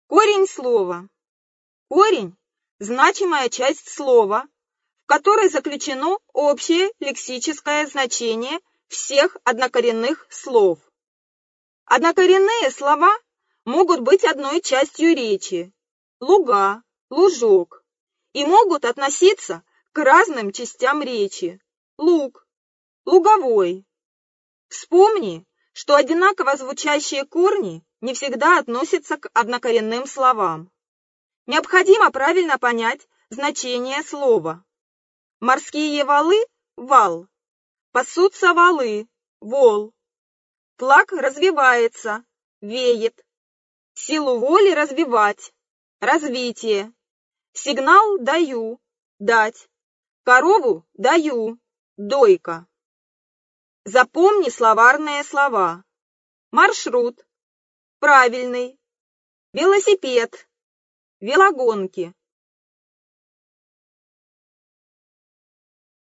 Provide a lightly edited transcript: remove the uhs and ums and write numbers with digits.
Корень слова. Корень – значимая часть слова, в которой заключено общее лексическое значение всех однокоренных слов. Однокоренные слова могут быть одной частью речи – луга, лужок, и могут относиться к разным частям речи – луг, луговой. Вспомни, что одинаково звучащие корни не всегда относятся к однокоренным словам. Необходимо правильно понять значение слова. Морские валы – вал, пасутся валы – вол. Флаг развивается, веет. Силу воли развивать, развитие. Сигнал даю, дать. Корову даю, дойка. Запомни словарные слова. Маршрут, правильный. Велосипед, велогонки.